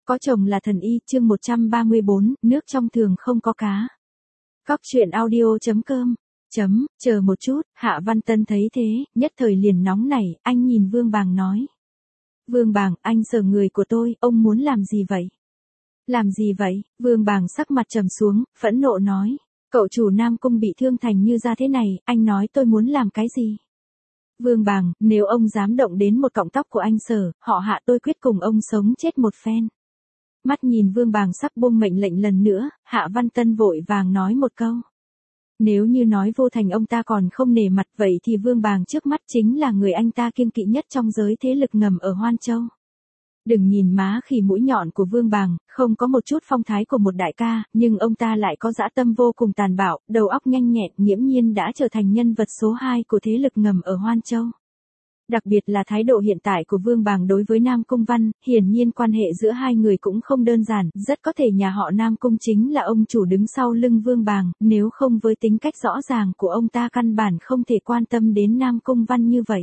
Có chồng là thần y, chương 134, nước trong thường không có cá. Cóc truyện audio.com. Chờ một chút, Hạ Văn Tân thấy thế, nhất thời liền nóng nảy, anh nhìn Vương Bàng nói. Vương Bàng, anh sờ người của tôi, ông muốn làm gì vậy? Làm gì vậy? Vương Bàng sắc mặt trầm xuống, phẫn nộ nói. Cậu chủ Nam Cung bị thương thành như ra thế này, anh nói tôi muốn làm cái gì? Vương Bàng, nếu ông dám động đến một cọng tóc của anh Sở, họ Hạ tôi quyết cùng ông sống chết một phen. Mắt nhìn Vương Bàng sắp buông mệnh lệnh lần nữa, Hạ Văn Tân vội vàng nói một câu. Nếu như nói Vô Thành ông ta còn không nể mặt vậy thì Vương Bàng trước mắt chính là người anh ta kiêng kỵ nhất trong giới thế lực ngầm ở Hoan Châu. Đừng nhìn má khỉ mũi nhọn của Vương Bàng, không có một chút phong thái của một đại ca, nhưng ông ta lại có dã tâm vô cùng tàn bạo, đầu óc nhanh nhẹn, nghiễm nhiên đã trở thành nhân vật số 2 của thế lực ngầm ở Hoan Châu. Đặc biệt là thái độ hiện tại của Vương Bàng đối với Nam Cung Văn, hiển nhiên quan hệ giữa hai người cũng không đơn giản, rất có thể nhà họ Nam Cung chính là ông chủ đứng sau lưng Vương Bàng, nếu không với tính cách rõ ràng của ông ta căn bản không thể quan tâm đến Nam Cung Văn như vậy.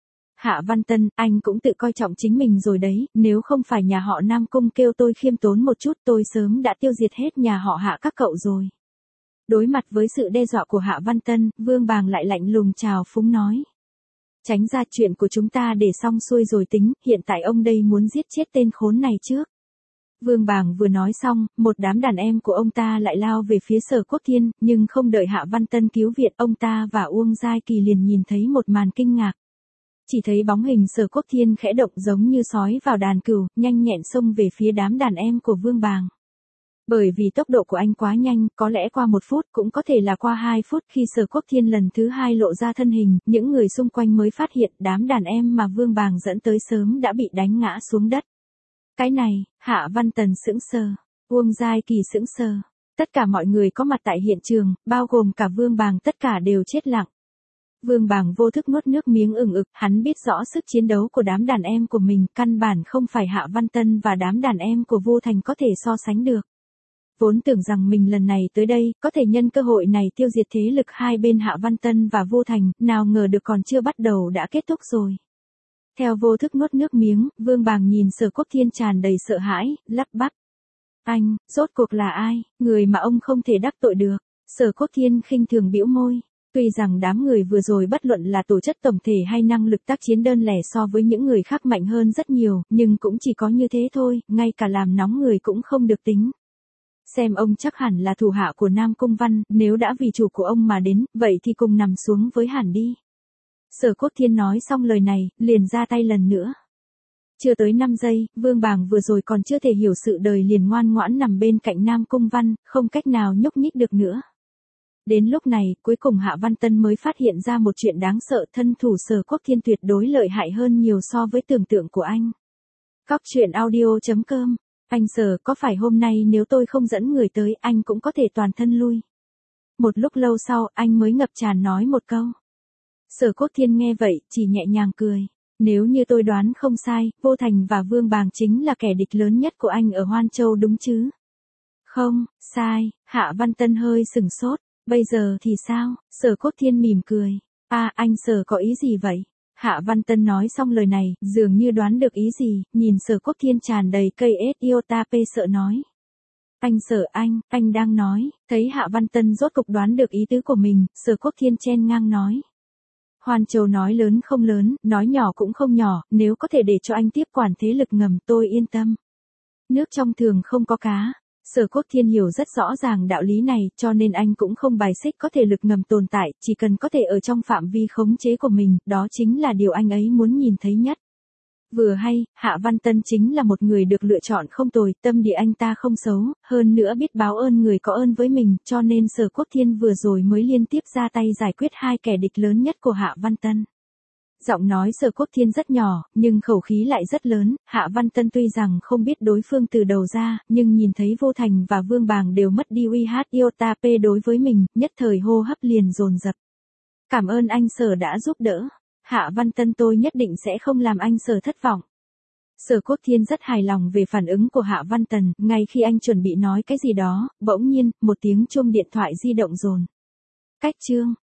Hạ Văn Tân, anh cũng tự coi trọng chính mình rồi đấy, nếu không phải nhà họ Nam Cung kêu tôi khiêm tốn một chút tôi sớm đã tiêu diệt hết nhà họ Hạ các cậu rồi. Đối mặt với sự đe dọa của Hạ Văn Tân, Vương Bàng lại lạnh lùng chào phúng nói. Tránh ra, chuyện của chúng ta để xong xuôi rồi tính, hiện tại ông đây muốn giết chết tên khốn này trước. Vương Bàng vừa nói xong, một đám đàn em của ông ta lại lao về phía Sở Quốc Thiên, nhưng không đợi Hạ Văn Tân cứu viện, ông ta và Uông Giai Kỳ liền nhìn thấy một màn kinh ngạc. Chỉ thấy bóng hình Sở Quốc Thiên khẽ động giống như sói vào đàn cừu, nhanh nhẹn xông về phía đám đàn em của Vương Bàng. Bởi vì tốc độ của anh quá nhanh, có lẽ qua 1 phút, cũng có thể là qua 2 phút khi Sở Quốc Thiên lần thứ 2 lộ ra thân hình, những người xung quanh mới phát hiện đám đàn em mà Vương Bàng dẫn tới sớm đã bị đánh ngã xuống đất. Cái này, Hạ Văn Tần sững sờ, Uông Giai Kỳ sững sờ, tất cả mọi người có mặt tại hiện trường, bao gồm cả Vương Bàng tất cả đều chết lặng. Vương Bàng vô thức nuốt nước miếng ực, hắn biết rõ sức chiến đấu của đám đàn em của mình, căn bản không phải Hạ Văn Tân và đám đàn em của Vô Thành có thể so sánh được. Vốn tưởng rằng mình lần này tới đây, có thể nhân cơ hội này tiêu diệt thế lực hai bên Hạ Văn Tân và Vô Thành, nào ngờ được còn chưa bắt đầu đã kết thúc rồi. Theo vô thức nuốt nước miếng, Vương Bàng nhìn Sở Quốc Thiên tràn đầy sợ hãi, lắp bắp. Anh, rốt cuộc là ai, người mà ông không thể đắc tội được. Sở Quốc Thiên khinh thường bĩu môi. Tuy rằng đám người vừa rồi bất luận là tổ chất tổng thể hay năng lực tác chiến đơn lẻ so với những người khác mạnh hơn rất nhiều, nhưng cũng chỉ có như thế thôi, ngay cả làm nóng người cũng không được tính. Xem ông chắc hẳn là thủ hạ của Nam Cung Văn, nếu đã vì chủ của ông mà đến, vậy thì cùng nằm xuống với hẳn đi. Sở Quốc Thiên nói xong lời này, liền ra tay lần nữa. Chưa tới 5 giây, Vương Bàng vừa rồi còn chưa thể hiểu sự đời liền ngoan ngoãn nằm bên cạnh Nam Cung Văn, không cách nào nhúc nhích được nữa. Đến lúc này, cuối cùng Hạ Văn Tân mới phát hiện ra một chuyện đáng sợ, thân thủ Sở Quốc Thiên tuyệt đối lợi hại hơn nhiều so với tưởng tượng của anh. Cóc truyện audio.com. Anh Sở, có phải hôm nay nếu tôi không dẫn người tới, anh cũng có thể toàn thân lui. Một lúc lâu sau, anh mới ngập tràn nói một câu. Sở Quốc Thiên nghe vậy, chỉ nhẹ nhàng cười. Nếu như tôi đoán không sai, Vô Thành và Vương Bàng chính là kẻ địch lớn nhất của anh ở Hoan Châu đúng chứ? Không, sai, Hạ Văn Tân hơi sừng sốt. Bây giờ thì sao? Sở Quốc Thiên mỉm cười. Anh Sở có ý gì vậy? Hạ Văn Tân nói xong lời này, dường như đoán được ý gì, nhìn Sở Quốc Thiên tràn đầy cây iota p sợ nói. Anh Sở anh đang nói, thấy Hạ Văn Tân rốt cục đoán được ý tứ của mình, Sở Quốc Thiên chen ngang nói. Hoan Châu nói lớn không lớn, nói nhỏ cũng không nhỏ, nếu có thể để cho anh tiếp quản thế lực ngầm tôi yên tâm. Nước trong thường không có cá. Sở Quốc Thiên hiểu rất rõ ràng đạo lý này, cho nên anh cũng không bài xích có thể lực ngầm tồn tại, chỉ cần có thể ở trong phạm vi khống chế của mình, đó chính là điều anh ấy muốn nhìn thấy nhất. Vừa hay, Hạ Văn Tân chính là một người được lựa chọn không tồi, tâm địa anh ta không xấu, hơn nữa biết báo ơn người có ơn với mình, cho nên Sở Quốc Thiên vừa rồi mới liên tiếp ra tay giải quyết hai kẻ địch lớn nhất của Hạ Văn Tân. Giọng nói Sở Quốc Thiên rất nhỏ, nhưng khẩu khí lại rất lớn, Hạ Văn Tân tuy rằng không biết đối phương từ đầu ra, nhưng nhìn thấy Vô Thành và Vương Bàng đều mất đi uy iota p đối với mình, nhất thời hô hấp liền dồn dập. Cảm ơn anh Sở đã giúp đỡ. Hạ Văn Tân tôi nhất định sẽ không làm anh Sở thất vọng. Sở Quốc Thiên rất hài lòng về phản ứng của Hạ Văn Tần, ngay khi anh chuẩn bị nói cái gì đó, bỗng nhiên, một tiếng chuông điện thoại di động rồn. Cách chương.